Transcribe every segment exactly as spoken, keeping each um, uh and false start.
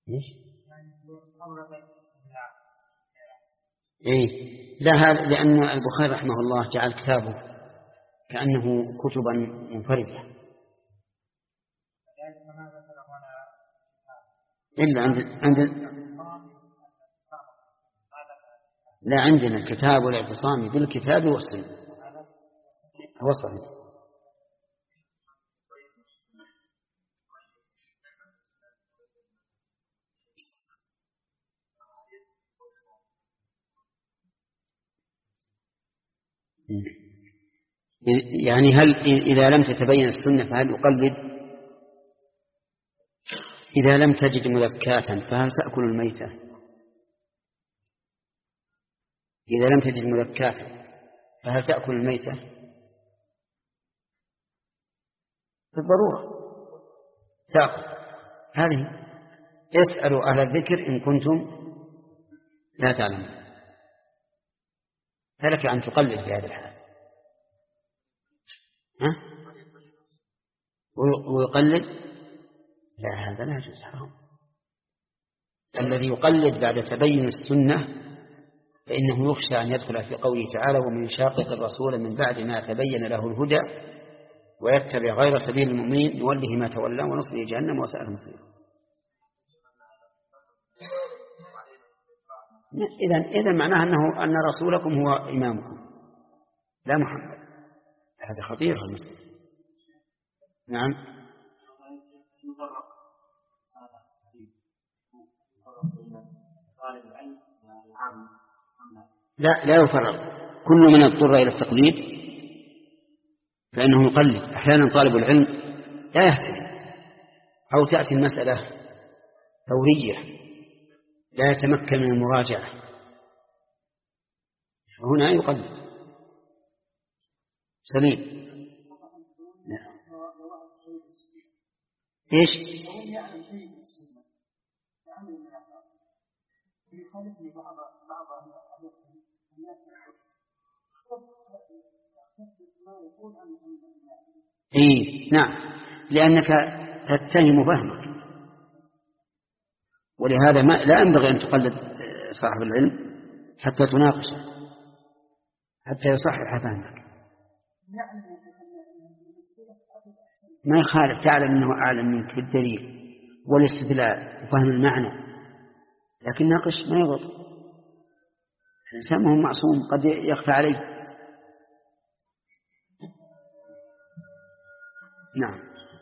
إيش؟ إيه لا، هذا لأن البخاري رحمه الله جعل كتابه كأنه كتبا منفردة، إلا عند عند لا عندنا الكتاب والاعتصام بالكتاب والسنة هو الصحيح. يعني هل إذا لم تتبين السنة فهل أقلد؟ إذا لم تجد مذكاتا فهل تأكل الميتة؟ إذا لم تجد مذكاتا فهل تأكل الميتة؟ بالضرورة تأكل. هذه اسألوا أهل الذكر إن كنتم لا تعلمون، فلك أن تقلد في هذا الحال. ها؟ ويقلد؟ لا، هذا لا يجوز، حرام. الذي يقلد بعد تبين السنة فإنه يخشى أن يدخل في قوله تعالى: ومن يشاقق الرسول من بعد ما تبين له الهدى ويتبع غير سبيل المؤمنين نوله ما تولى ونصله جهنم وساءت مصيره. إذن إذن معناه أنه أن رسولكم هو إمامكم لا محمد. هذا خطير المسألة. نعم. لا لا يفرق، كل من اضطر إلى التقليد فإنه يقلد. أحيانا طالب العلم لا يهتدي أو تأتي المسألة ثورية لا يتمكن من المراجعة، هنا يقلد. سليم. نعم. إيش؟ إيه نعم، لأنك تتهم فهمك، ولهذا ما لا ينبغي أن تقلد صاحب العلم حتى تناقشه حتى يصحح فهمك. ما يخالف، تعلم أنه أعلم منك بالدليل والاستدلال وفهم المعنى، لكن ناقش ما يضر. الإنسان ما هو معصوم، قد يخفى عليه. نعم.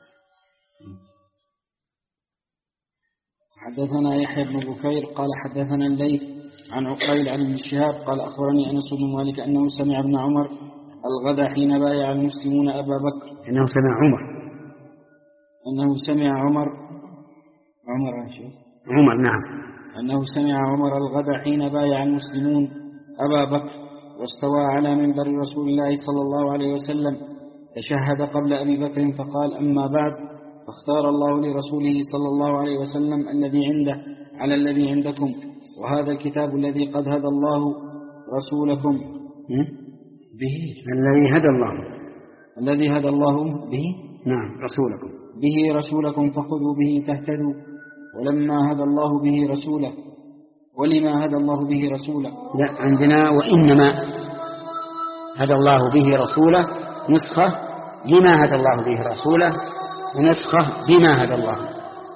حدثنا يحيى بن بكير قال حدثنا الليث عن عقيل عن ابن شهاب قال أخبرني أنس بن مالك أنه سمع ابن عمر الغدا حين بايع المسلمون أبا بكر. إنه سمع عمر أنه سمع عمر عمر عمر نعم أنه سمع عمر الغدا حين بايع المسلمون أبا بكر واستوى على منبر رسول الله صلى الله عليه وسلم، تشهد قبل أبي بكر فقال: أما بعد، فاختار الله لرسوله صلى الله عليه وسلم الذي عنده على الذي عندكم، وهذا الكتاب الذي قد هدى الله رسولكم به الذي هدى الله الذي هدى الله به نعم رسولكم به رسولكم فخذوا به تهتدوا. ولما هدى الله به رسوله ولما هدى الله به رسوله. لا، عندنا وإنما هدى الله به رسوله نسخة لما هدى الله به رسوله ونسخة بما هدى الله.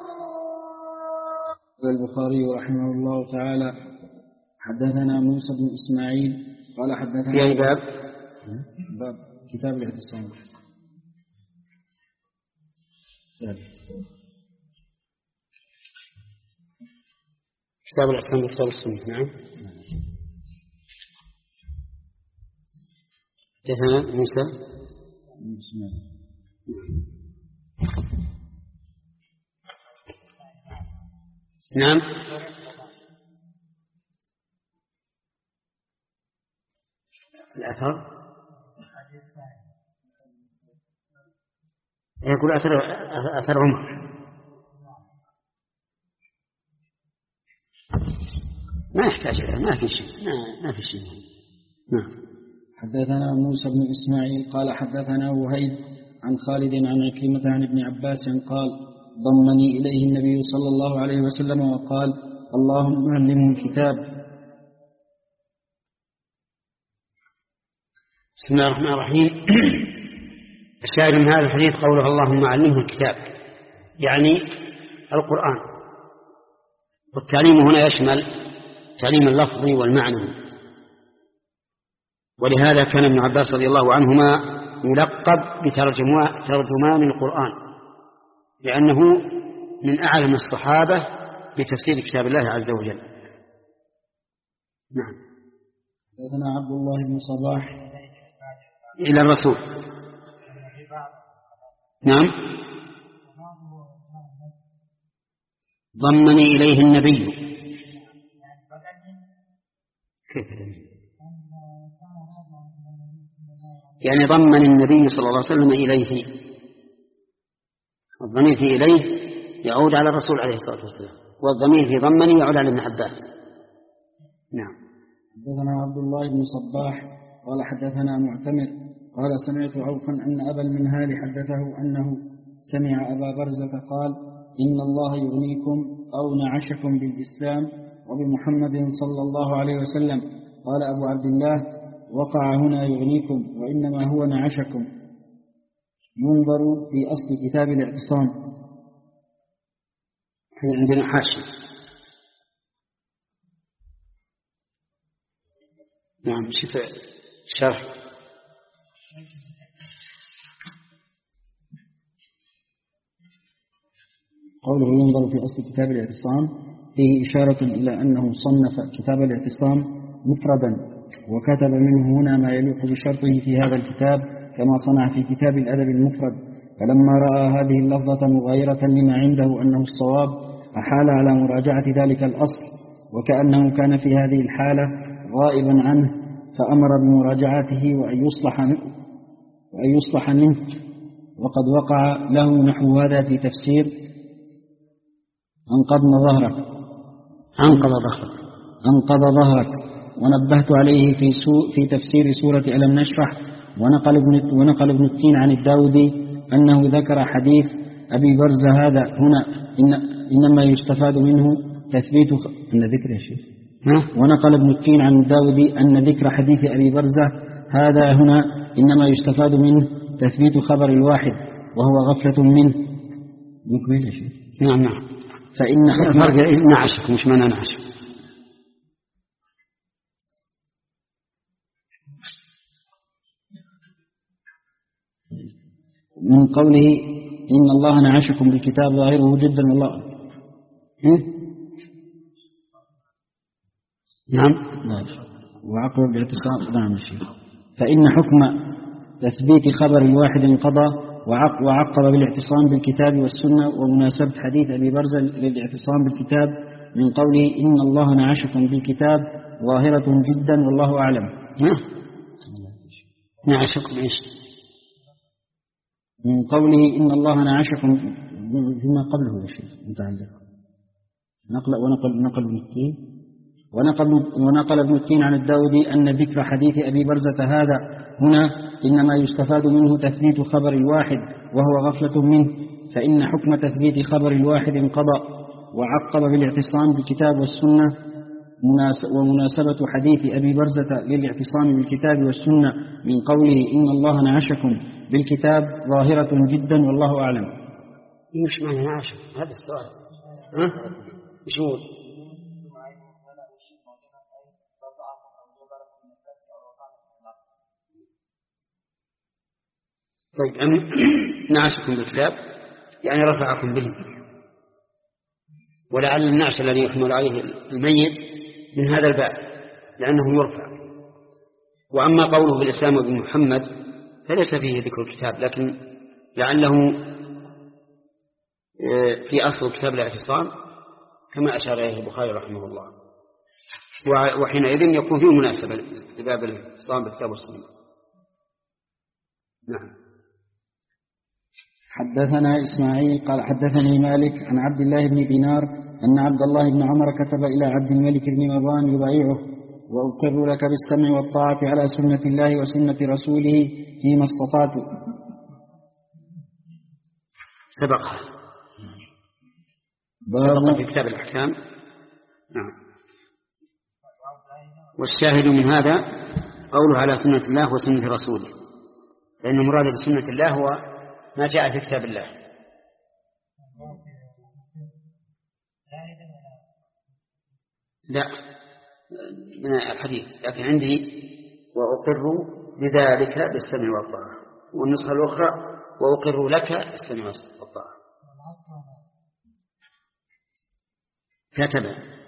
البخاري رحمه الله تعالى حدثنا موسى بن إسماعيل قال حدثنا في أي باب؟ باب كتاب الاعتصام. كتاب الاعتصام بكتاب السنة. نعم. حدثنا موسى بن إسماعيل. نعم. الأثر يقول أثر أثر عمر ما يحتاج إلى ما في شيء ما في شيء. نعم. حدثنا موسى بن إسماعيل قال حدثنا وهيب عن خالد عن عكرمة عن ابن عباس قال: ضمني إليه النبي صلى الله عليه وسلم وقال اللهم علمه الكتاب. بسم الله الرحمن الرحيم. الشاهد من هذا الحديث قوله اللهم علمه الكتاب، يعني القرآن. والتعليم هنا يشمل تعليم اللفظي والمعنوي، ولهذا كان ابن عباس رضي الله عنهما يلقب بترجمان القرآن، لأنه من أعلم الصحابة بتفسير كتاب الله عز وجل. نعم. حدثنا عبد الله بن صباح إلى الرسول. نعم. ضمني إليه النبي. كيف يعني ضمن النبي صلى الله عليه وسلم إليه؟ الضمير في إليه يعود على الرسول عليه الصلاة والسلام، والضمير في ضمني يعود على ابن عباس. نعم. حدثنا عبد الله بن صباح قال حدثنا معتمر قال سمعت عوفا أن أبا المنهال حدثه أنه سمع أبا برزة قال إن الله يغنيكم أو نعشكم بالإسلام وبمحمد صلى الله عليه وسلم. قال أبو عبد الله وقع هنا يغنيكم وإنما هو نعشكم. ينظر في أصل كتاب الاعتصام. عندنا حاشية. نعم. شوف شرح. قوله ينظر في أصل كتاب الاعتصام فيه إشارة إلى أنه صنف كتاب الاعتصام مفردا وكتب منه هنا ما يليق بشرطه في هذا الكتاب كما صنع في كتاب الأدب المفرد. فلما رأى هذه اللفظة مغايرة لما عنده أنه الصواب أحال على مراجعة ذلك الأصل، وكأنه كان في هذه الحالة غائبا عنه فأمر بمراجعته وأن يصلح وأن يصلح منه. وقد وقع له نحو هذا في تفسير أنقضنا ظهرك أنقض ظهرك أنقض ظهرك ونبهت عليه في, في تفسير سورة ألم نشرح. ونقل ابن, ونقل ابن التين عن الداودي أنه ذكر حديث أبي برزة هذا هنا إن إنما يستفاد منه تثبيت خ... أن ذكر يا شيخ. ونقل ابن التين عن الداودي أن ذكر حديث أبي برزة هذا هنا إنما يستفاد منه تثبيت خبر الواحد وهو غفلة منه. يكمل يا شيخ. نعم نعم. فإن فرق نعشك مش معنى نعشك. من قوله إن الله نعشكم بالكتاب ظاهره جدا والله. نعم. وعقب بالاعتصام. نعم الشيخ. فإن حكم تثبيت خبر الواحد انقضى وعقب بالاعتصام بالكتاب والسنة. ومناسبة حديث أبي برزة للاعتصام بالكتاب من قوله إن الله نعشكم بالكتاب ظاهرة جدا والله أعلم. نعشكم إيش؟ من قوله إن الله نعشكم فيما قبله يا شيخ متعلق. نقل ونقل نقل ابن التين ونقل ونقل ابن التين عن الداودي أن ذكر حديث أبي برزة هذا هنا إنما يستفاد منه تثبيت خبر الواحد وهو غفلة منه. فإن حكم تثبيت خبر الواحد انقضى وعقب بالاعتصام بالكتاب والسنة. ومناسبة حديث أبي برزة للاعتصام بالكتاب والسنة من قوله إن الله نعشكم بالكتاب ظاهرة جدا والله أعلم. مش معنى نعشك هذا السؤال. ها؟ مش هو؟ طيب أم نعشكم بالكتاب يعني رفعكم به، ولعل النعش الذي يحمل عليه الميت من هذا الباب لأنه يرفع. وأما قوله بالإسلام وبمحمد فليس فيه ذكر الكتاب، لكن لعله في أصل كتاب الاعتصام كما أشار إليه البخاري رحمه الله، وحينئذ يكون فيه مناسبة لباب الاعتصام بالكتاب والسنة. نعم. حدثنا إسماعيل قال حدثني مالك عن عبد الله بن دينار أن عبد الله بن عمر كتب إلى عبد الملك بن مروان يبايعه وأقر لك بالسمع والطاعة على سنة الله وسنة رسوله فيما استطعت. سبق سبق في كتاب الأحكام. نعم. والشاهد من هذا قوله على سنة الله وسنة رسوله، لأن المراد بسنة الله هو ما جاء في كتاب الله. لا من الحديث، لكن عندي وأقر بذلك بالسمع والطاعة، والنسخة الأخرى وأقر لك بالسمع والطاعة. كتب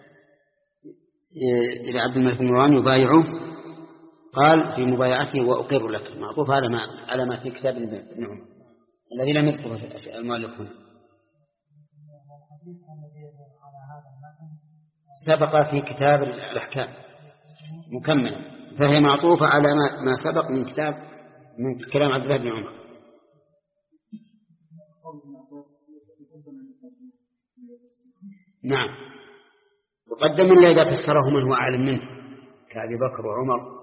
إلى عبد الملك بن مروان يبايعه، قال في مبايعته وأقر لك، معطوف على ما على ما في كتاب ابن عمر الذي لم يذكره المؤلف هنا. سبق في كتاب الأحكام مكملا، فهي معطوفة على ما سبق من كتاب من كلام عبد الله بن عمر. نعم، وقدم إلا إذا فسره من هو أعلم منه كأبي بكر وعمر.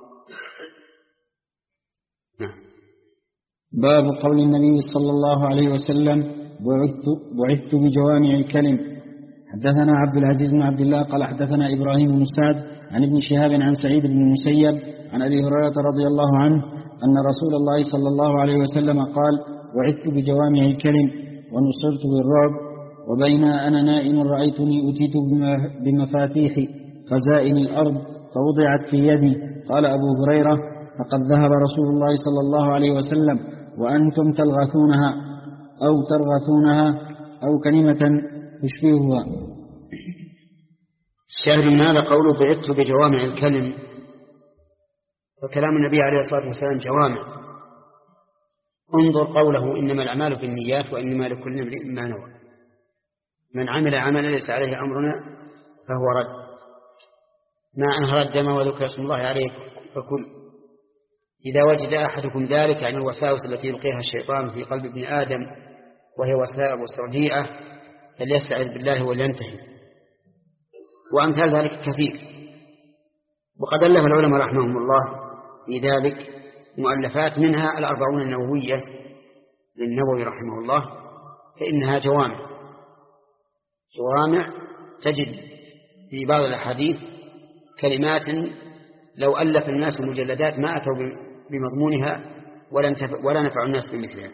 نعم. باب قول النبي صلى الله عليه وسلم بعثت, بعثت بجوامع الكلم. حدثنا عبد العزيز بن عبد الله قال حدثنا إبراهيم بن سعد عن ابن شهاب عن سعيد بن المسيب عن أبي هريرة رضي الله عنه أن رسول الله صلى الله عليه وسلم قال بعثت بجوامع الكلم ونصرت بالرعب، وبين أنا نائم رأيتني أتيت بمفاتيح خزائن الأرض فوضعت في يدي. قال أبو هريرة فقد ذهب رسول الله صلى الله عليه وسلم وأنتم تلغثونها أو ترغثونها أو كلمة تشبهها. الشاهد من هذا قوله بعثت بجوامع الكلم، وكلام النبي عليه الصلاة والسلام جوامع. انظر قوله إنما الأعمال بالنيات وإنما لكل امرئ ما نوى. من عمل عملا ليس عليه أمرنا فهو رد. ما أنهر الدم وذكر اسم الله عليه فكل. إذا وجد أحدكم ذلك، يعني الوساوس التي يلقيها الشيطان في قلب ابن آدم وهي وساوس رديئة، فليستعذ بالله ولينتهي. وأمثال ذلك كثير، وقد ألف العلماء رحمهم الله في ذلك مؤلفات، منها الأربعون النووية للنووي رحمه الله، فإنها جوامع جوامع تجد في بعض الأحاديث كلمات لو ألف الناس المجلدات ما أتوا بمضمونها ولا نفع الناس بمثلها.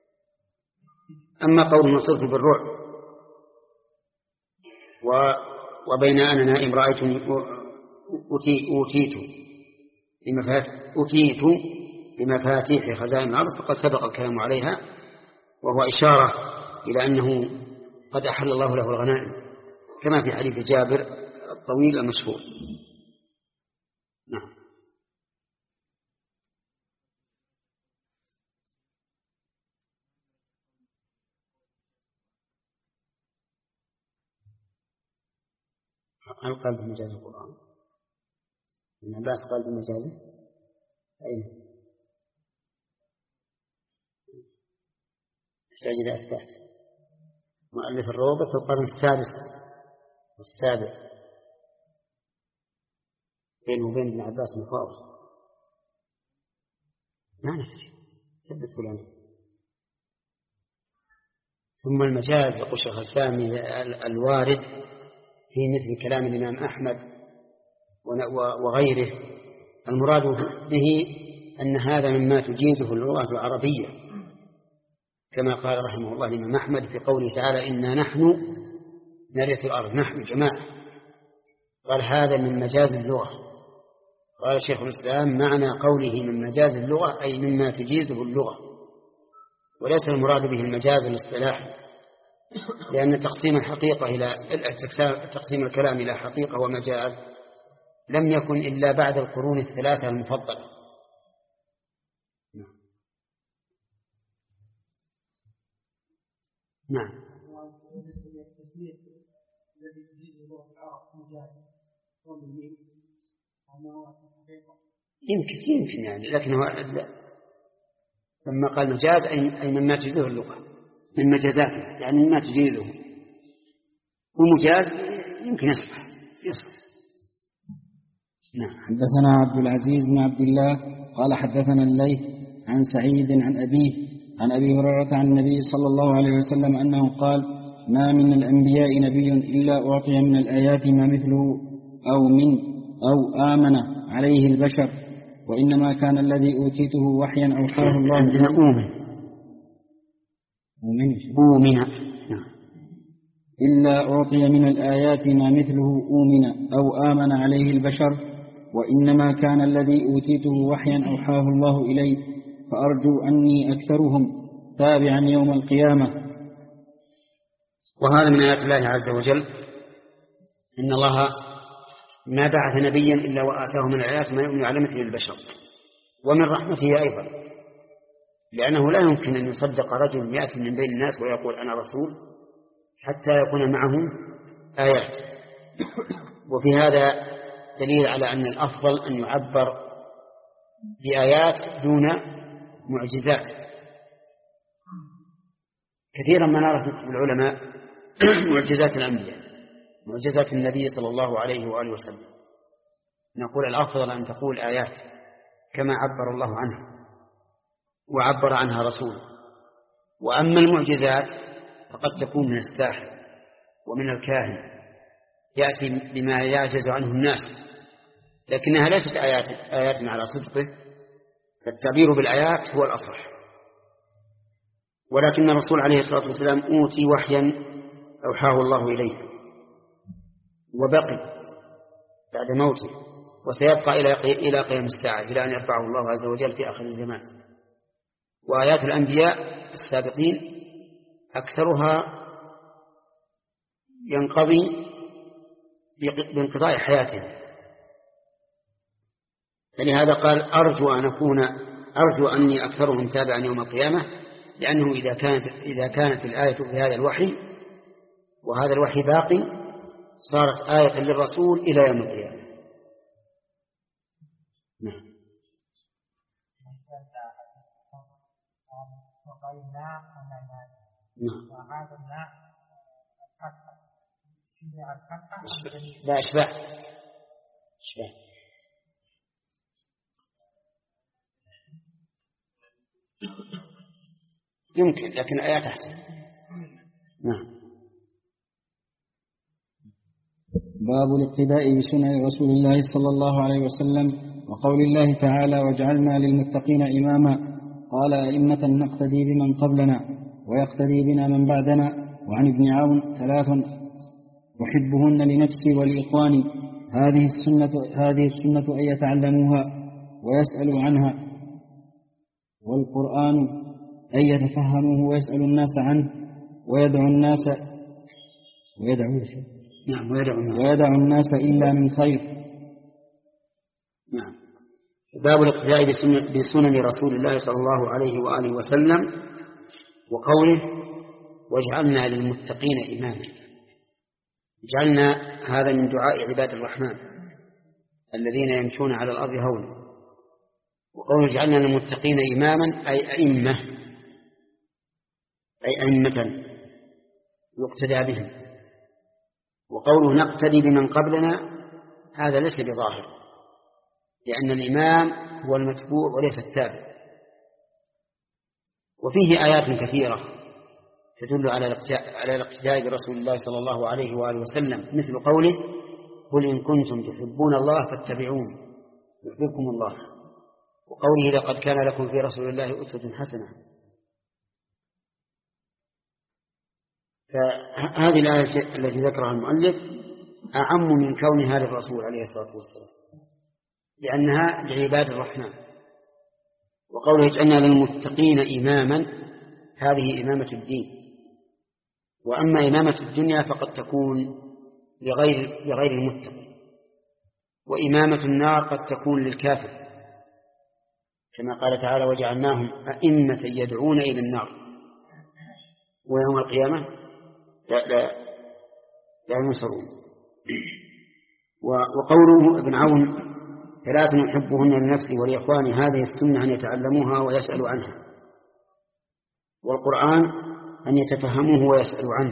أما قول نصرت بالرعب وبين أنا نائم رأيتني أوتيت أوتيت بمفاتيح خزائن الأرض، فقد سبق الكلام عليها، وهو إشارة إلى أنه قد أحل الله له الغنائم كما في حديث جابر الطويل المشهور. نعم. هل قال بمجاز القرآن؟ ابن عباس قال بمجازه؟ أين؟ يحتاج إلى إثبات. مؤلف الروضة في القرن السادس والسابع، بينه وبين ابن عباس مفاوض، ما ندري، ثبت لنا. ثم المجاز يقول شيخ السامي الوارد في مثل كلام الإمام أحمد وغيره، المراد به أن هذا مما تجيزه اللغة العربية، كما قال رحمه الله الإمام أحمد في قوله تعالى إنا نحن نرث الأرض، نحن جماعة، قال هذا من مجاز اللغة. قال شيخ الإسلام معنى قوله من مجاز اللغة أي مما تجيزه اللغة، وليس المراد به المجاز الاصطلاحي، لأن تقسيم الحقيقة إلى تقسيم الكلام إلى حقيقة ومجاز لم يكن إلا بعد القرون الثلاثة المفضلة. نعم. يمكن يمكن يعني، لكن هو لما قال مجاز أي مما تجيزه اللغة من مجازاته، يعني مما تجيزه، ومجاز يمكن يصح يصح. نعم. حدثنا عبد العزيز بن عبد الله قال حدثنا الليث عن سعيد عن أبيه عن أبي هريرة عن النبي صلى الله عليه وسلم أنه قال ما من الأنبياء نبي إلا أعطي من الآيات ما مثله أو من أو آمن عليه البشر، وإنما كان الذي أوتيته وحيا أوحاه الله عندنا أؤمن أؤمن إلا أعطي من الآيات ما مثله أؤمن أو آمن عليه البشر، وإنما كان الذي أوتيته وحيا أوحاه الله إلي، فأرجو أني أكثرهم تابعا يوم القيامة. وهذا من آيات الله عز وجل، إن الله ما بعث نبيا إلا وآتاه من الآيات ما يؤمن على مثل البشر. ومن رحمته أيضا، لأنه لا يمكن أن يصدق رجل يأتي من بين الناس ويقول أنا رسول حتى يكون معه آيات. وفي هذا دليل على أن الأفضل أن يعبر بآيات دون معجزات. كثيرا ما نرى في العلماء معجزات الأنبياء، معجزات النبي صلى الله عليه وآله وسلم، نقول الأفضل أن تقول آيات كما عبر الله عنها وعبر عنها رسوله. وأما المعجزات فقد تكون من الساحر ومن الكاهن، يأتي بما يعجز عنه الناس، لكنها ليست آيات, آيات على صدقه، فالتعبير بالآيات هو الأصح. ولكن الرسول عليه الصلاة والسلام أوتي وحيا أوحاه الله إليه وبقي بعد موته، وسيبقى إلى قيام الساعة إلى أن يرفعه الله عز وجل في آخر الزمان. وآيات الأنبياء السابقين أكثرها ينقضي بانقضاء حياتهم، فلهذا قال أرجو أن أكون أرجو أني أكثرهم تابعا يوم القيامة، لأنه إذا كانت إذا كانت الآية في هذا الوحي وهذا الوحي باقي صارت آية للرسول إلى يوم القيامة. نعم. لا أشبه أشبه يمكن، لكن الآيات أحسن. نعم. باب الاقتداء بسنن رسول الله صلى الله عليه وسلم، وقول الله تعالى وجعلنا للمتقين إماما، قال أئمة نقتدي بمن قبلنا ويقتدي بنا من بعدنا. وعن ابن عون ثلاث أحبهن لنفسي ولإخواني، هذه السنة هذه السنة أن يتعلموها ويسألوا عنها، والقرآن أن يتفهموه ويسأل الناس عنه ويدعو الناس ويدعو نعم ويدعو الناس, ويدعو الناس إلا من خير. نعم. باب الاقتداء بسنن رسول الله صلى الله عليه وآله وسلم، وقوله واجعلنا للمتقين إماما. جعلنا هذا من دعاء عباد الرحمن الذين يمشون على الأرض هونا. وقوله جعلنا للمتقين إماما أي أئمة أي أئمة يقتدى بهم. وقوله نقتدي بمن قبلنا هذا ليس بظاهر، لأن الإمام هو المتبوع وليس التابع. وفيه آيات كثيرة تدل على الاقتداء برسول الله صلى الله عليه وآله وسلم، مثل قوله قل إن كنتم تحبون الله فاتبعون يحببكم الله، وقوله لقد كان لكم في رسول الله أسوة حسنة. فهذه الآية التي ذكرها المؤلف أعم من كونها للرسول عليه الصلاة والسلام، لأنها لعباد الرحمن. وقوله اجعلنا للمتقين إماما، هذه إمامة الدين. وأما إمامة الدنيا فقد تكون لغير, لغير المتقي، وإمامة النار قد تكون للكافر، كما قال تعالى وجعلناهم أئمة يدعون إلى النار ويوم القيامة لا, لا, لا ينصرون. وقوله ابن عون ثلاث نحبهن لنفسي ولإخواني، هذه السنة أن يتعلموها ويسألوا عنها، والقرآن أن يتفهموه ويسألوا عنه.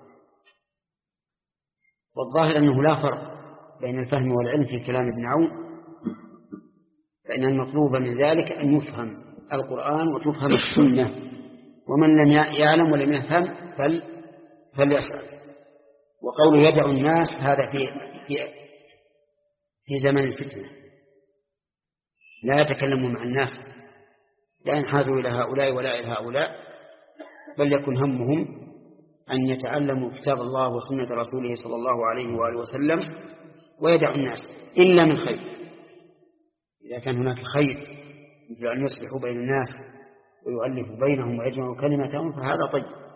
والظاهر أنه لا فرق بين الفهم والعلم في كلام ابن عون، فإن المطلوب من ذلك أن يفهم القرآن وتفهم السنة، ومن لم يعلم ولم يفهم فليسأل. وقوله يدع الناس هذا في في في زمن الفتنة، لا يتكلم مع الناس، لا ينحازوا إلى هؤلاء ولا إلى هؤلاء، بل يكن همهم أن يتعلموا كتاب الله وسنة رسوله صلى الله عليه وآله وسلم، ويدع الناس إلا من خير. إذا كان هناك خير مثل أن يصلحوا بين الناس ويؤلفوا بينهم ويجمعوا كلمتهم فهذا طيب.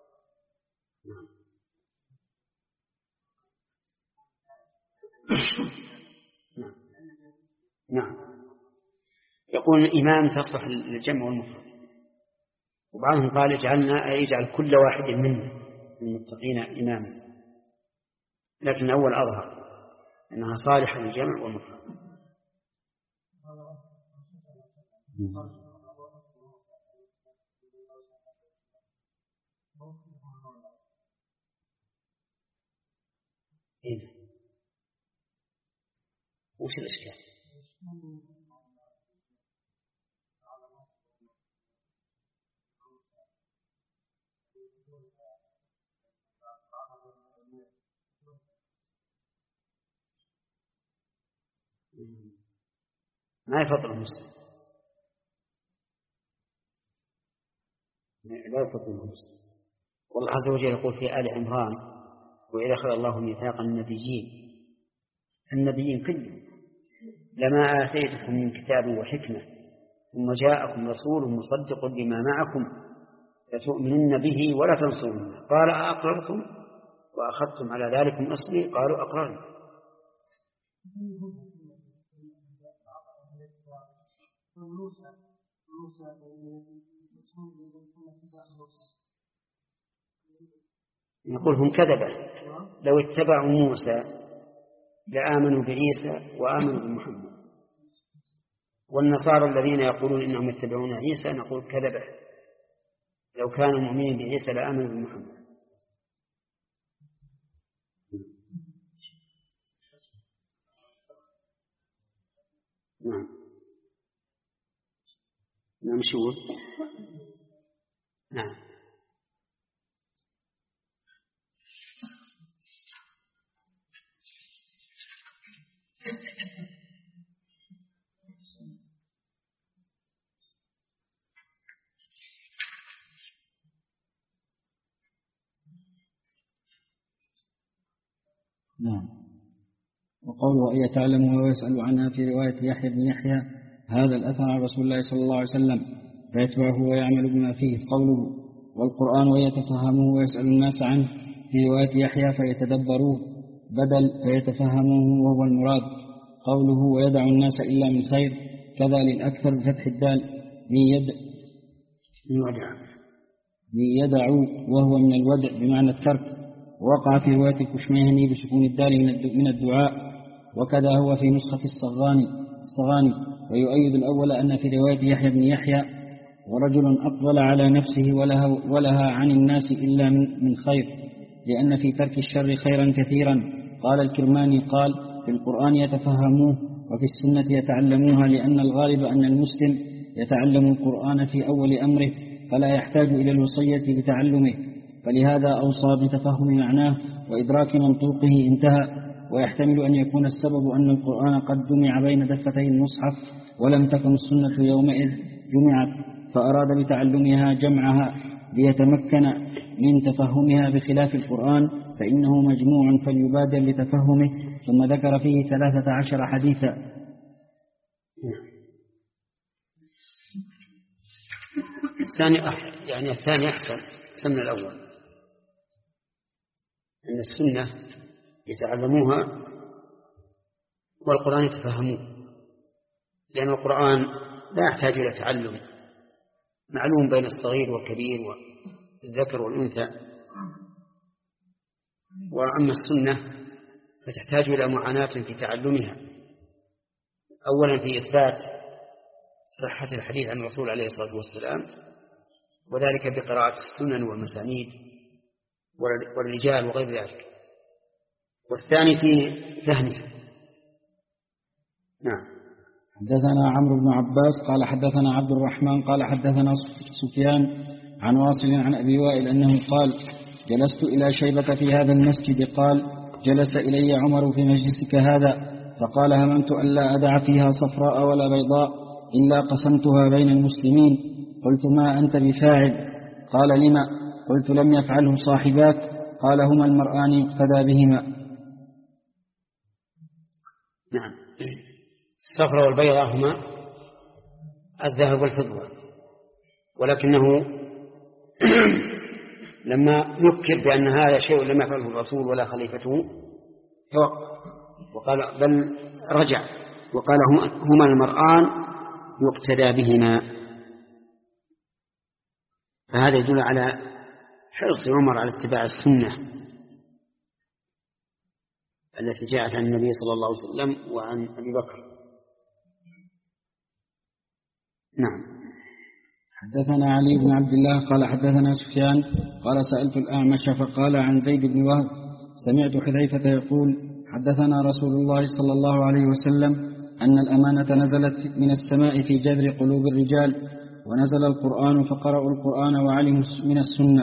نعم. نعم. يقول الإمام تصلح للجمع والمفرد، وبعضهم قال اجعلنا يجعل كل واحد منا من المتقين إماما، لكن أول أظهر أنها صالحة للجمع والمفرد. إيه؟ وش الإشكال؟ ما يفضل المسلم، لا يفضل المسلم. والله عز وجل يقول في آل عمران: وإذا أخذ الله ميثاق النبيين، النبيين كلهم، لما آتيتكم من كتاب وحكمة ثم جاءكم رسول مصدق لما معكم لتؤمنن به ولا تنصرونه، قال أأقررتم وأخذتم على ذلك من أصلي؟ قالوا أقررنا. يقول هم كذبة، لو اتبعوا موسى لآمنوا بعيسى وآمنوا بمحمد. والنصارى الذين يقولون إنهم يتبعون عيسى نقول كذبة، لو كانوا مؤمنين بعيسى لآمنوا بمحمد. نعم. نعم. شو؟ نعم. نعم. وقوله أن يتعلموا ويسأل عنها في رواية يحيى بن يحيى هذا الأثر عن رسول الله صلى الله عليه وسلم فيتبعه ويعمل بما فيه. قوله والقرآن ويتفهموه ويسأل الناس عنه في رواية يحيى فيتدبروه بدل فيتفهموه وهو المراد. قوله ويدع الناس إلا من خير كذا للأكثر بفتح الدال من يد من يدعوا وهو من الودع بمعنى الترك. وقع في رواية الكشميهني بسكون الدال من الدعاء، وكذا هو في نسخة الصغاني الصغاني ويؤيد الأول أن في رواية يحيى بن يحيى ورجل أقبل على نفسه ولها, ولها عن الناس إلا من خير، لأن في ترك الشر خيرا كثيرا. قال الكرماني قال في القرآن يتفهموه وفي السنة يتعلموها، لأن الغالب أن المسلم يتعلم القرآن في أول أمره فلا يحتاج إلى الوصية بتعلمه، فلهذا أوصى بتفهم معناه وإدراك منطوقه انتهى. ويحتمل أن يكون السبب أن القرآن قد جمع بين دفتي المصحف ولم تكن السنة يومئذ جمعت، فأراد بتعلمها جمعها ليتمكن من تفهمها، بخلاف القرآن فإنه مجموع فليبادر لتفهمه. ثم ذكر فيه ثلاثة عشر حديثا. الثاني يعني الثاني أحسن سمنا الأول، أن السنة يتعلموها والقرآن يتفهموه، لأن القرآن لا يحتاج إلى تعلم، معلوم بين الصغير والكبير والذكر والأنثى. وأما السنة فتحتاج إلى معاناة في تعلمها، أولا في إثبات صحة الحديث عن الرسول عليه الصلاة والسلام، وذلك بقراءة السنن والمسانيد والرجال وغير ذلك، والثاني في فهمها. نعم. حدثنا عمرو بن عباس قال حدثنا عبد الرحمن قال حدثنا سفيان عن واصل عن أبي وائل أنه قال جلست إلى شيبة في هذا المسجد قال جلس إلي عمر في مجلسك هذا فقال هممت ألا أدع فيها صفراء ولا بيضاء إلا قسمتها بين المسلمين. قلت ما أنت بفاعل؟ قال لما؟ قلت لم يفعله صاحباك؟ قال هما المرآن يقتدى بهما. نعم. الصفراء والبيضاء هما الذهب والفضة، ولكنه لما ذكر بأن هذا شيء لم يفعله الرسول ولا خليفته توقف وقال بل رجع وقال هما المرآن يقتدى بهما. فهذا يدل على حرص عمر على اتباع السنة التي جاءت عن النبي صلى الله عليه وسلم وعن أبي بكر. نعم. حدثنا علي بن عبد الله قال حدثنا سفيان قال سألت الأعمش فقال عن زيد بن وهب سمعت حذيفة يقول حدثنا رسول الله صلى الله عليه وسلم أن الأمانة نزلت من السماء في جذر قلوب الرجال ونزل القرآن فقرأوا القرآن وعلموا من السنة.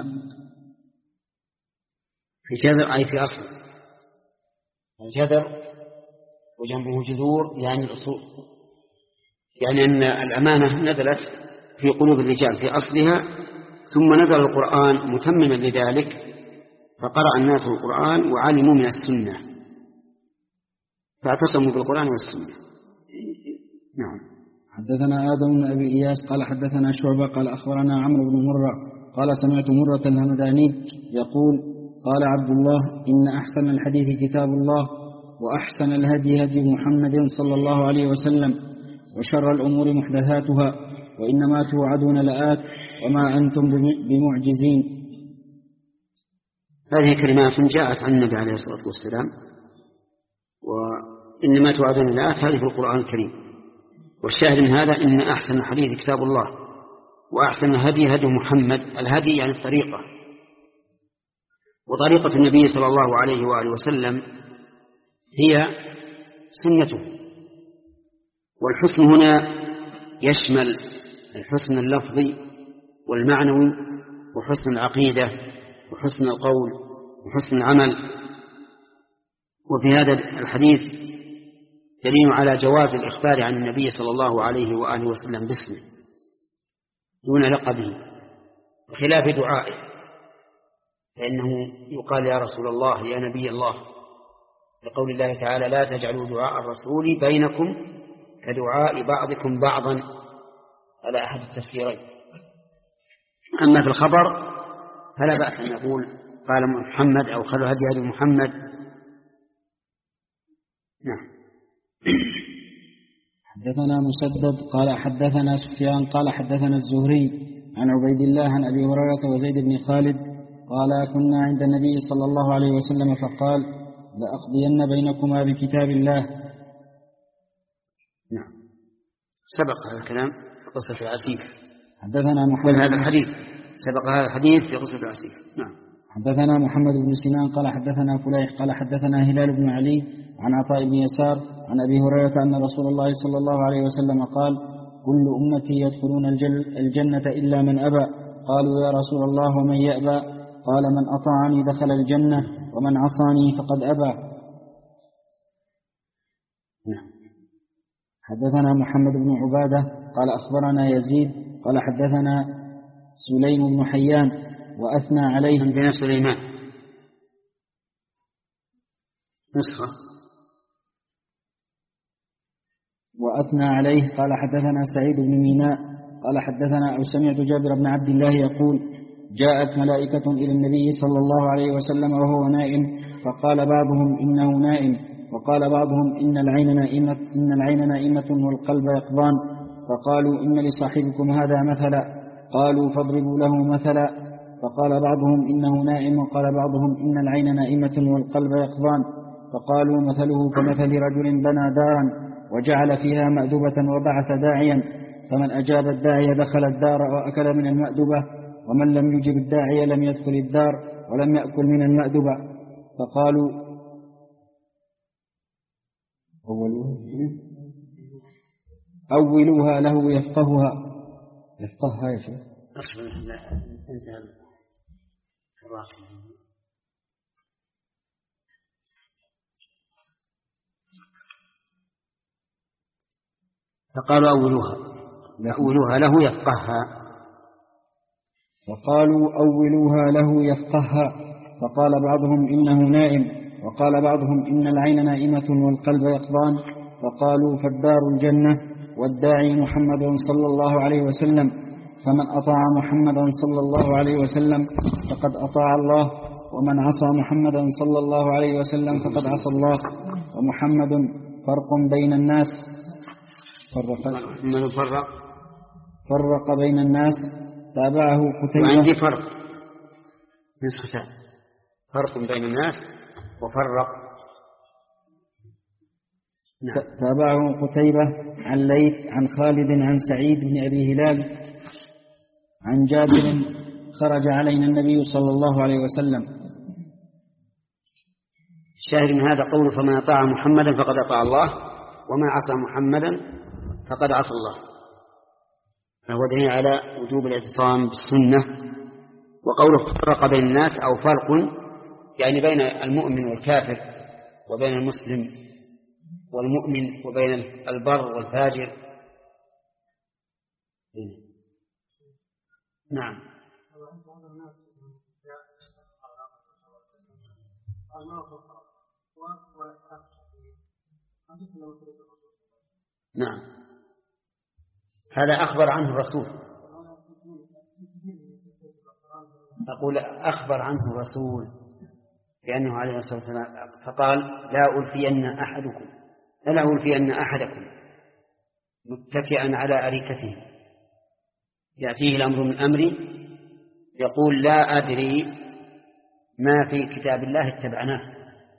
في جذر أي في أصل. الجذر وجنبه جذور يعني الأصول، يعني أن الأمانة نزلت في قلوب الرجال في أصلها، ثم نزل القرآن متمما لذلك فقرأ الناس القرآن وعلموا من السنة فاعتصموا بالقرآن والسنة. نعم. حدثنا آدم بن أبي إياس قال حدثنا شعبة قال أخبرنا عمرو بن مرة قال سمعت مرة الهمداني يقول قال عبد الله إن أحسن الحديث كتاب الله وأحسن الهدي هدي محمد صلى الله عليه وسلم وشر الأمور محدثاتها وإنما توعدون لآت وما أنتم بمعجزين. هذه كلمات جاءت عن النبي عليه الصلاة والسلام، وإنما توعدون لآت هذه في القرآن الكريم، والشاهد من هذا إن أحسن الحديث كتاب الله وأحسن الهدي هدي محمد. الهدي يعني الطريقة، وطريقة النبي صلى الله عليه وآله وسلم هي سنته. والحسن هنا يشمل الحسن اللفظي والمعنوي وحسن العقيدة وحسن القول وحسن العمل. وفي هذا الحديث دليل على جواز الإخبار عن النبي صلى الله عليه وآله وسلم باسمه دون لقبه، بخلاف دعائه فإنه يقال يا رسول الله يا نبي الله، لقول الله تعالى لا تجعلوا دعاء الرسول بينكم كدعاء بعضكم بعضا على أحد التفسيرين. أما في الخبر فلا بأس أن نقول قال محمد أو خلوا هدي هدي محمد. نعم. حدثنا مسدد قال حدثنا سفيان قال حدثنا الزهري عن عبيد الله عن أبي هريرة وزيد بن خالد قال كنا عند النبي صلى الله عليه وسلم فقال لأقضين بينكما بكتاب الله. نعم. سبق هذا الكلام في قصة العسيف. حدثنا محمد هذا الحديث سبق هذا الحديث في قصة العسيف. نعم. حدثنا محمد بن سنان قال حدثنا فليح قال حدثنا هلال بن علي عن عطاء بن يسار عن أبي هريرة أن رسول الله صلى الله عليه وسلم قال كل أمتي يدخلون الجنة إلا من أبى. قالوا يا رسول الله ومن يأبى؟ قال من أطاعني دخل الجنة ومن عصاني فقد أبى. نعم. حدثنا محمد بن عبادة قال أخبرنا يزيد قال حدثنا سليم بن حيان وأثنى عليه. عندنا سليمان نسخة. وأثنى عليه قال حدثنا سعيد بن ميناء قال حدثنا أو سمعت جابر بن عبد الله يقول جاءت ملائكة إلى النبي صلى الله عليه وسلم وهو نائم فقال بعضهم إنه نائم وقال بعضهم إن العين نائمة, إن العين نائمة والقلب يقظان. فقالوا إن لصاحبكم هذا مثلا. قالوا فاضربوا له مثلا. فقال بعضهم إنه نائم وقال بعضهم إن العين نائمة والقلب يقظان. فقالوا مثله كمثل رجل بنى دارا وجعل فيها مأدبة وبعث داعيا فمن أجاب الداعي دخل الدار وأكل من المأدبة ومن لم يجب الداعي لم يدخل الدار ولم يأكل من المأدبة. فقالوا أولوها له يفقهها. يفقهها يا شيخ. فقالوا أولوها أولوها له يفقهها. وقالوا أولوها له يفقهها. فقال بعضهم إنه نائم، وقال بعضهم إن العين نائمة والقلب يقظان. فقالوا فالدار الجنة والداعي محمد صلى الله عليه وسلم، فمن أطاع محمدا صلى الله عليه وسلم فقد أطاع الله، ومن عصى محمدا صلى الله عليه وسلم فقد عصى الله. ومحمد فرق بين الناس فرق, فرق. فرق بين الناس. تابعه قتيبة. وعندي فرق نسختان، فرق بين الناس وفرق. نعم. تابعه قتيبة عن ليث عن خالد عن سعيد بن أبي هلال عن جابر خرج علينا النبي صلى الله عليه وسلم. الشاهد من هذا قول فمن أطاع محمدا فقد أطاع الله، ومن عصى محمدا فقد عصى الله، فهو دليل على وجوب الاعتصام بالسنة. وقوله فرق بين الناس أو فرق يعني بين المؤمن والكافر، وبين المسلم والمؤمن، وبين البر والفاجر. نعم. نعم، هذا أخبر عنه الرسول. أقول أخبر عنه الرسول بأنه عليه الصلاة والسلام فقال لا ألفين أحدكم لا ألفين أحدكم متكئا على أريكته يأتيه الأمر من أمري يقول لا أدري ما في كتاب الله اتبعناه،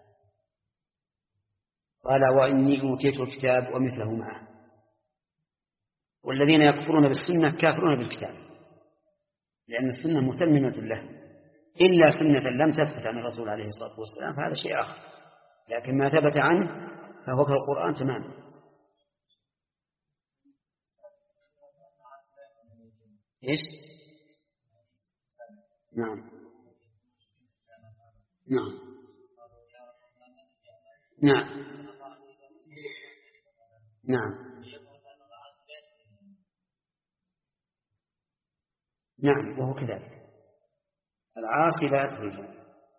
قال وإني أوتيت الكتاب ومثله معه. والذين يكفرون بالسنة كافرون بالكتاب، لأن السنة متممة له، إلا سنة لم تثبت عن الرسول عليه الصلاة والسلام فهذا شيء آخر، لكن ما ثبت عنه فهو كالقرآن تماما. إيش؟ نعم نعم نعم نعم نعم وهو كذلك. العاصي لا يدخل،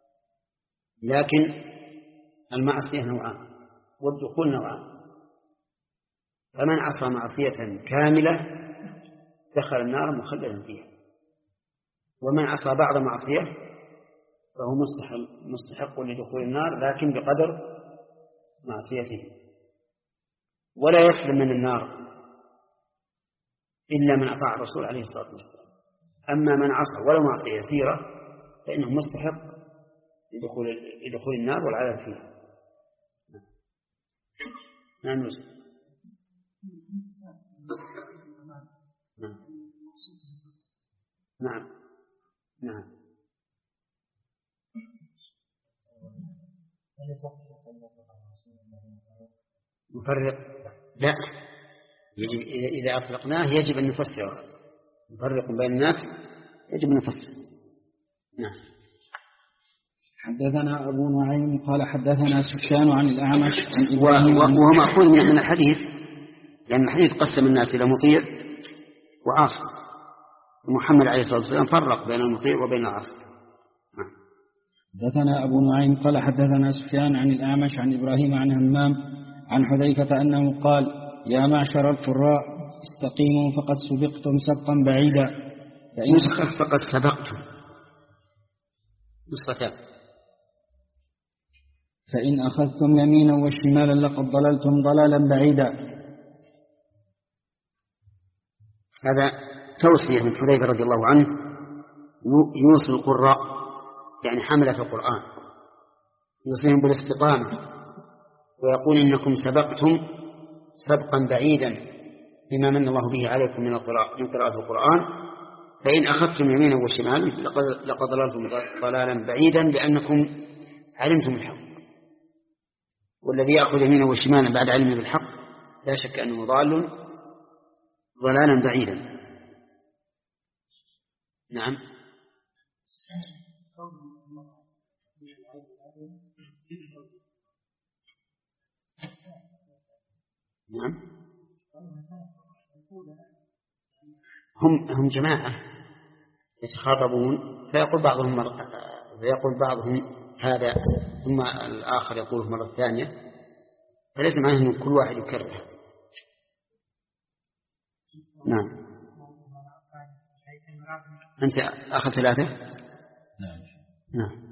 لكن المعصية نوعان والدخول نوعان. فمن عصى معصية كاملة دخل النار مخلدا فيها، ومن عصى بعض معصية فهو مستحق لدخول النار لكن بقدر معصيته، ولا يسلم من النار إلا من أطاع الرسول عليه الصلاة والسلام. أما من عصى ولو معصية يسيرة فإنه مستحق لدخول لدخول النار والعذاب فيها. نعم يوسف. نعم نعم نعم نفرق؟ لا، يجب إذا أطلقناه يجب أن نفسره. نفرق بين الناس يجب أن نفسر. نعم. حدثنا أبو نعيم قال حدثنا سفيان عن الأعمش عن إبراهيم وهو مأخوذ من الحديث، لأن الحديث قسم الناس إلى مطيع وعاصي، محمد عليه الصلاة والسلام فرق بين المطيع وبين العاصي. حدثنا أبو نعيم قال حدثنا سفيان عن الأعمش عن إبراهيم عن همام عن حذيفة أنه قال يا معشر القراء استقيموا فقد سبقتم سبقا بعيدا. نسخة فقد سبقتم نسختان. فإن أخذتم يمينا وشمالا لقد ضللتم ضلالا بعيدا. هذا توصية من حذيفة رضي الله عنه يوصي القراء يعني حملة القرآن، يوصيهم بالاستقامة ويقول إنكم سبقتم سبقا بعيدا بما من الله به عليكم من القراءة من قراءة القرآن. فإن أخذتم يمينا وشمالا لقد ضللتم ضلالا بعيدا لأنكم علمتم الحق، والذي يأخذ يمينا وشمالا بعد علمه بالحق لا شك أنه ضال ضلالا بعيدا. نعم. نعم. هم هم جماعة يتخاطبون، فيقول بعضهم مرة فيقول بعضهم هذا ثم الآخر يقوله مرة ثانية، فليس معناه أن كل واحد يكرر. نعم. أنت أخذ ثلاثة؟ نعم. نعم.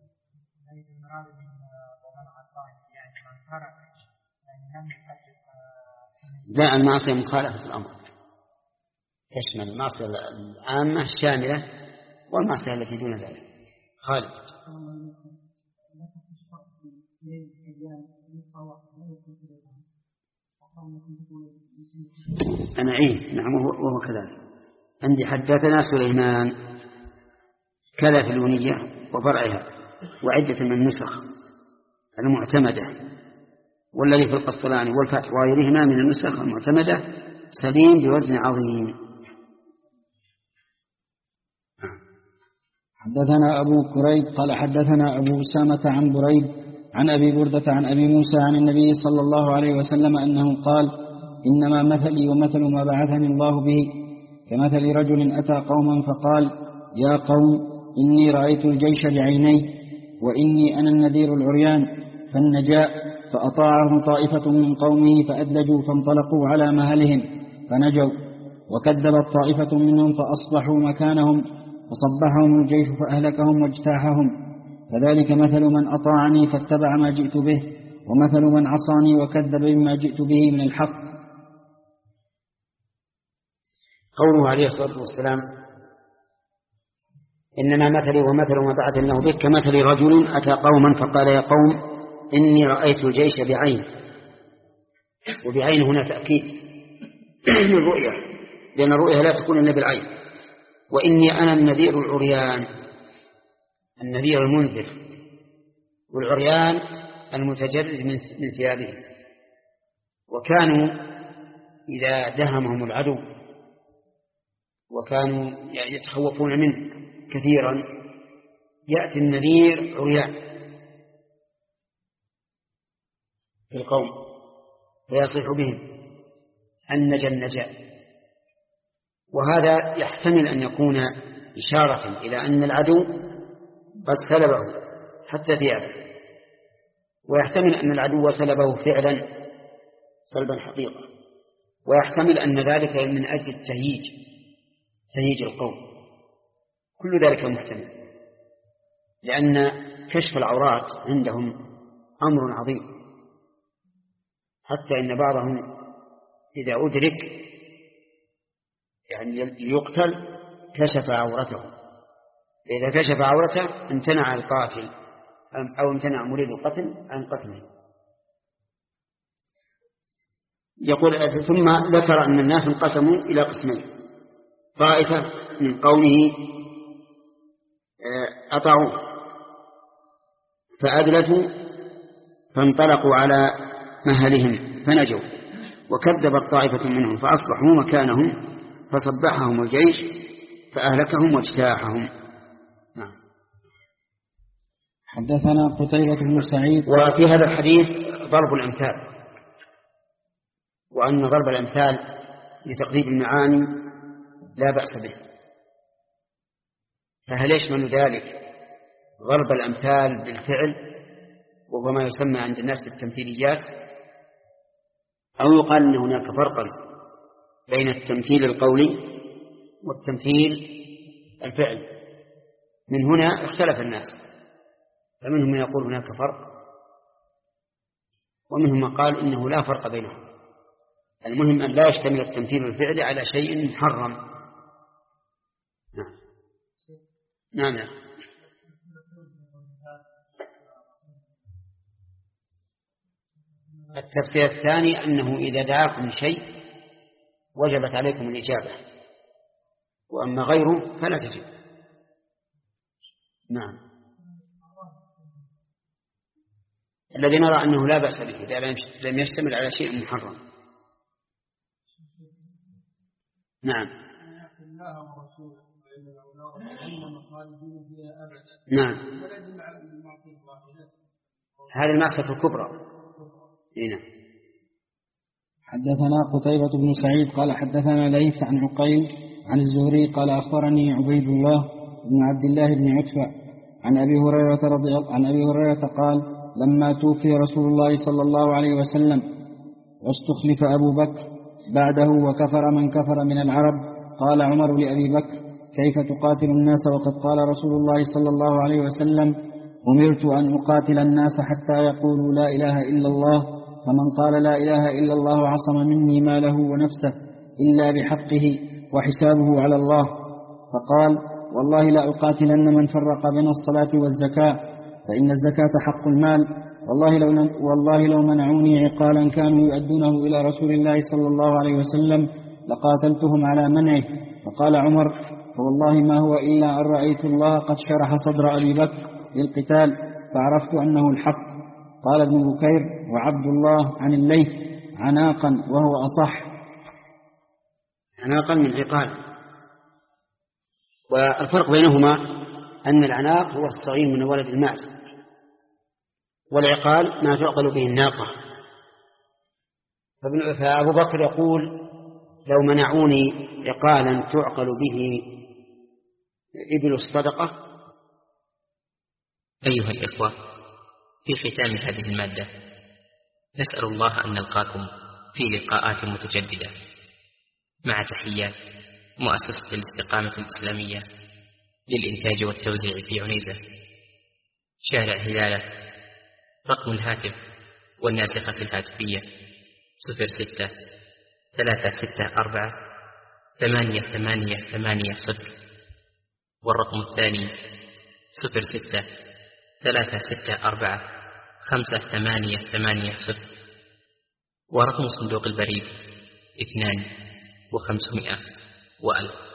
لا، المعصية مخالفة الأمر، تشمل المعصية العامة الشاملة والمعصية التي دون ذلك. خالد. أنا عين. نعم، وهو كذلك. عندي حدثنا سليمان كذا في الونية وفرعها وعدة من النسخ المعتمدة، والذي في القسطلاني والفتح وغيرهما من النسخ المعتمدة سليم بوزن عظيم. حدثنا أبو كريب قال حدثنا أبو أسامة عن بريد عن أبي بردة عن أبي موسى عن النبي صلى الله عليه وسلم أنه قال: إنما مثلي ومثل ما بعثني الله به كمثل رجل أتى قوما فقال: يا قوم إني رأيت الجيش بعيني وإني أنا النذير العريان، فالنجاء فأطاعه طائفة من قومه فأدلجوا فانطلقوا على مهلهم فنجوا، وكذبت طائفة منهم فأصبحوا مكانهم فصبحهم الجيش فأهلكهم واجتاحهم. فذلك مثل من أطاعني فاتبع ما جئت به، ومثل من عصاني وكذب بما جئت به من الحق. قوله عليه الصلاة والسلام: إنما مثلي ومثل ما بعث الله به كمثل رجل أتى قوما فقال: يا قوم إني رأيت الجيش بعين. وبعين هنا تأكيد للرؤية، لأن الرؤية لا تكون إلا بالعين. وإني أنا النذير العريان، النذير المنذر، والعريان المتجرد من ثيابهم. وكانوا إذا دهمهم العدو وكانوا يتخوفون منه كثيرا يأتي النذير عريان في القوم فيصيح بهم النجا النجا. وهذا يحتمل أن يكون إشارة إلى أن العدو قد سلبه حتى ثيابه، ويحتمل أن العدو سلبه فعلا سلبا حقيقة، ويحتمل أن ذلك من أجل التهييج، تهييج القوم. كل ذلك محتمل، لأن كشف العورات عندهم أمر عظيم، حتى إن بعضهم إذا أدرك يعني يقتل كشف عورته، فإذا كشف عورته امتنع القاتل أو امتنع مريد القتل عن قتله. يقول: ثم ذكر أن الناس انقسموا إلى قسمين: طائفة من قومه أطاعوه فأدلجوا فانطلقوا على مهلهم فنجوا، وكذبت طائفة منهم فأصبحوا مكانهم فصبحهم الجيش فأهلكهم واجتاحهم. نعم. حدثنا قتيبة بن سعيد. وفي هذا الحديث ضرب الأمثال، وأن ضرب الأمثال لتقريب المعاني لا بأس به. فهل يشمل ذلك ضرب الأمثال بالفعل وهو ما يسمى عند الناس بالتمثيليات، أو يقال أن هناك فرقا بين التمثيل القولي والتمثيل الفعل؟ من هنا اختلف الناس، فمنهم من يقول هناك فرق، ومنهم من قال إنه لا فرق بينهم. المهم أن لا يشتمل التمثيل الفعلي على شيء محرم. نعم. نعم يا أخي. التفسير الثاني أنه إذا دعاكم شيء وجبت عليكم الإجابة، وأما غيره فلا تجب. نعم. الذي نرى أنه لا بأس به إذا لم يشتمل على شيء محرم. نعم. نعم، هذه المعصية الكبرى. هنا حدثنا قتيبة بن سعيد قال حدثنا ليث عن عقيل عن الزهري قال أخبرني عبيد الله بن عبد الله بن عتبة عن أبي هريرة رضي عن أبي هريرة قال لما توفي رسول الله صلى الله عليه وسلم واستخلف أبو بكر بعده وكفر من كفر من العرب قال عمر لأبي بكر كيف تقاتل الناس وقد قال رسول الله صلى الله عليه وسلم أمرت أن أقاتل الناس حتى يقولوا لا إله إلا الله فمن قال لا إله إلا الله عصم مني ماله ونفسه إلا بحقه وحسابه على الله. فقال والله لا أقاتلن من فرق بين الصلاة والزكاة فإن الزكاة حق المال والله لو, والله لو منعوني عقالا كانوا يؤدونه إلى رسول الله صلى الله عليه وسلم لقاتلتهم على منعه. فقال عمر فوالله ما هو إلا أن رأيت الله قد شرح صدر أبي بكر للقتال فعرفت أنه الحق. قال ابن بكير وعبد الله عن الليث عناقا وهو أصح. عناقا من عقال، والفرق بينهما أن العناق هو الصغير من ولد المعز، والعقال ما تعقل به الناقة. فأبو بكر يقول لو منعوني عقالا تعقل به إبل الصدقة. أيها الإخوة، في ختام هذه المادة نسأل الله أن نلقاكم في لقاءات متجددة مع تحيات مؤسسة الاستقامة الإسلامية للإنتاج والتوزيع في عنيزة، شارع هلالة. رقم الهاتف والناسخة الهاتفية صفر ستة ثلاثة ستة أربعة ثمانية ثمانية ثمانية صفر، والرقم الثاني صفر ستة ثلاثة ستة أربعة خمسة ثمانية ثمانية صفر، ورقم صندوق البريد اثنان وخمسمائة وألف.